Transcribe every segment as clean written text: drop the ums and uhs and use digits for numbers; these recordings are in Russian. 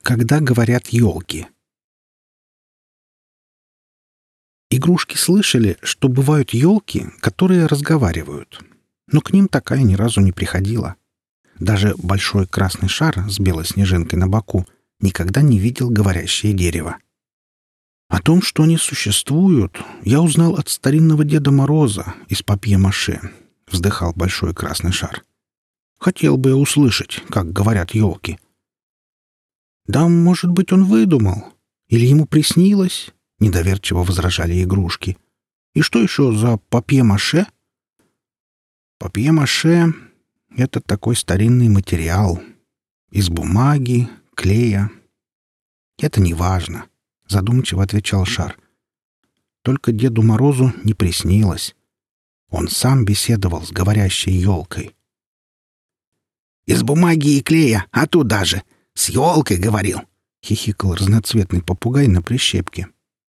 Когда говорят елки. Игрушки слышали, что бывают елки, которые разговаривают, но к ним такая ни разу не приходила. Даже большой красный шар с белой снежинкой на боку никогда не видел говорящее дерево. О том, что они существуют, я узнал от старинного Деда Мороза из папье-маше, вздыхал большой красный шар. Хотел бы я услышать, как говорят елки. Да, может быть, он выдумал. Или ему приснилось? Недоверчиво возражали игрушки. И что еще за папье-маше? Папье-маше — это такой старинный материал. Из бумаги, клея. Это не важно, задумчиво отвечал шар. Только Деду Морозу не приснилось. Он сам беседовал с говорящей елкой. «Из бумаги и клея, а туда же! С елкой говорил!» — хихикал разноцветный попугай на прищепке.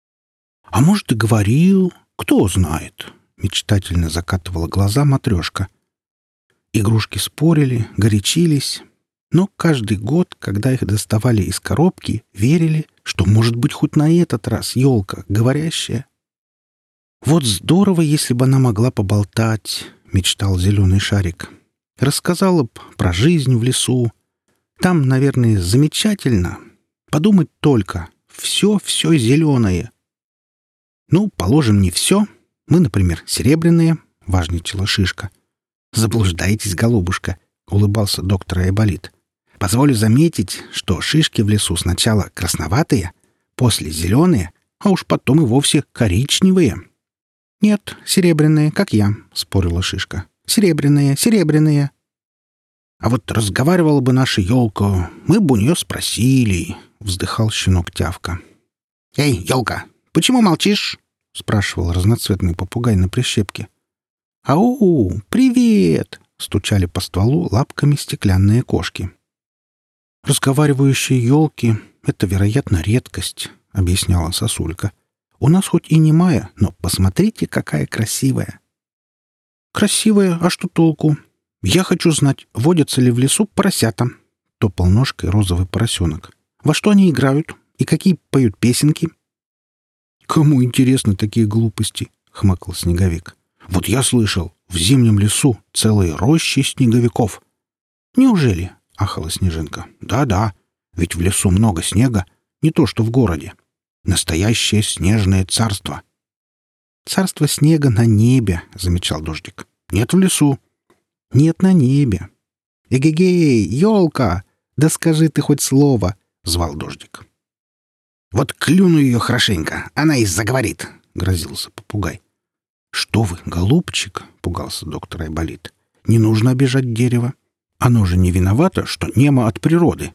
«А может, и говорил, кто знает!» — мечтательно закатывала глаза матрешка. Игрушки спорили, горячились, но каждый год, когда их доставали из коробки, верили, что, может быть, хоть на этот раз елка говорящая. «Вот здорово, если бы она могла поболтать!» — мечтал зеленый шарик. «Рассказала б про жизнь в лесу. Там, наверное, замечательно. Подумать только. Все зеленое. Ну, положим, не все. Мы, например, серебряные, — важничала шишка. Заблуждаетесь, голубушка, — улыбался доктор Айболит. Позволю заметить, что шишки в лесу сначала красноватые, после зеленые, а уж потом и вовсе коричневые. Нет, серебряные, как я, — спорила шишка. Серебряные. А вот разговаривала бы наша елка, мы бы у нее спросили, — вздыхал щенок Тявка. «Эй, елка, почему молчишь?» — спрашивал разноцветный попугай на прищепке. «Ау, привет!» — стучали по стволу лапками стеклянные кошки. «Разговаривающие елки — это, вероятно, редкость», — объясняла сосулька. «У нас хоть и не мая, но посмотрите, какая красивая». «Красивая, а что толку? Я хочу знать, водятся ли в лесу поросята», — топал ножкой розовый поросенок. «Во что они играют и какие поют песенки?» «Кому интересны такие глупости?» — хмыкал Снеговик. «Вот я слышал, в зимнем лесу целые рощи снеговиков». «Неужели?» — ахала Снежинка. «Да, ведь в лесу много снега, не то что в городе. Настоящее снежное царство». «Царство снега на небе», — замечал Дождик. «Нет в лесу». «Нет на небе». «Эгегей, елка! Да скажи ты хоть слово!» — звал Дождик. «Вот клюну ее хорошенько, она и заговорит», — грозился попугай. «Что вы, голубчик?» — пугался доктор Айболит. «Не нужно обижать дерево. Оно же не виновато, что немо от природы».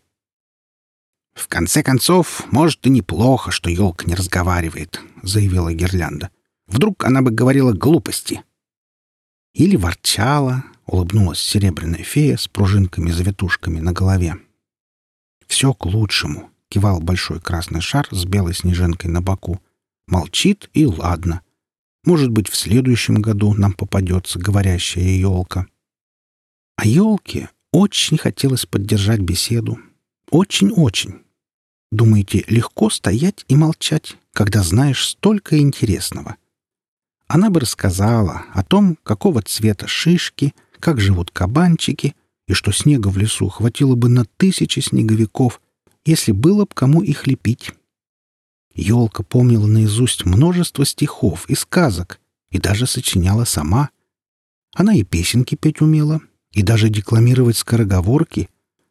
«В конце концов, может, и неплохо, что елка не разговаривает», — заявила Гирлянда. «Вдруг она бы говорила глупости». «Или ворчала», — улыбнулась серебряная фея с пружинками-завитушками на голове. «Все к лучшему», — кивал большой красный шар с белой снежинкой на боку. «Молчит, и ладно. Может быть, в следующем году нам попадется говорящая елка». А елке очень хотелось поддержать беседу. Очень-очень. Думаете, легко стоять и молчать, когда знаешь столько интересного? Она бы рассказала о том, какого цвета шишки, как живут кабанчики, и что снега в лесу хватило бы на 1000 снеговиков, если было б кому их лепить. Елка помнила наизусть множество стихов и сказок, и даже сочиняла сама. Она и песенки петь умела, и даже декламировать скороговорки.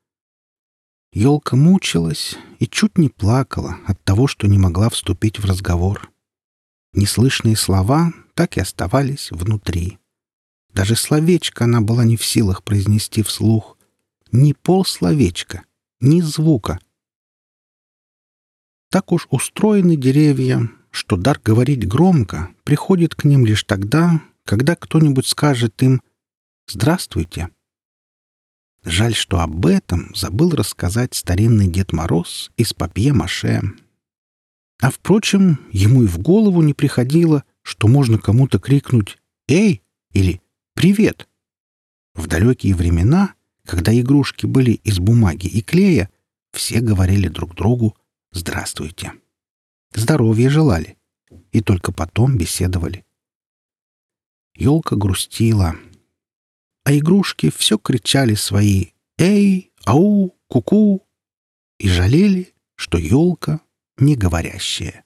Елка мучилась и чуть не плакала от того, что не могла вступить в разговор. Неслышные слова так и оставались внутри. Даже словечко она была не в силах произнести вслух. Ни полсловечка, ни звука. Так уж устроены деревья, что дар говорить громко приходит к ним лишь тогда, когда кто-нибудь скажет им «Здравствуйте». Жаль, что об этом забыл рассказать старинный Дед Мороз из папье-маше. А, впрочем, ему и в голову не приходило, что можно кому-то крикнуть «Эй!» или «Привет!». В далекие времена, когда игрушки были из бумаги и клея, все говорили друг другу «Здравствуйте». Здоровья желали. И только потом беседовали. Елка грустила. А игрушки все кричали свои «Эй! Ау! Ку-ку!» и жалели, что елка не говорящая.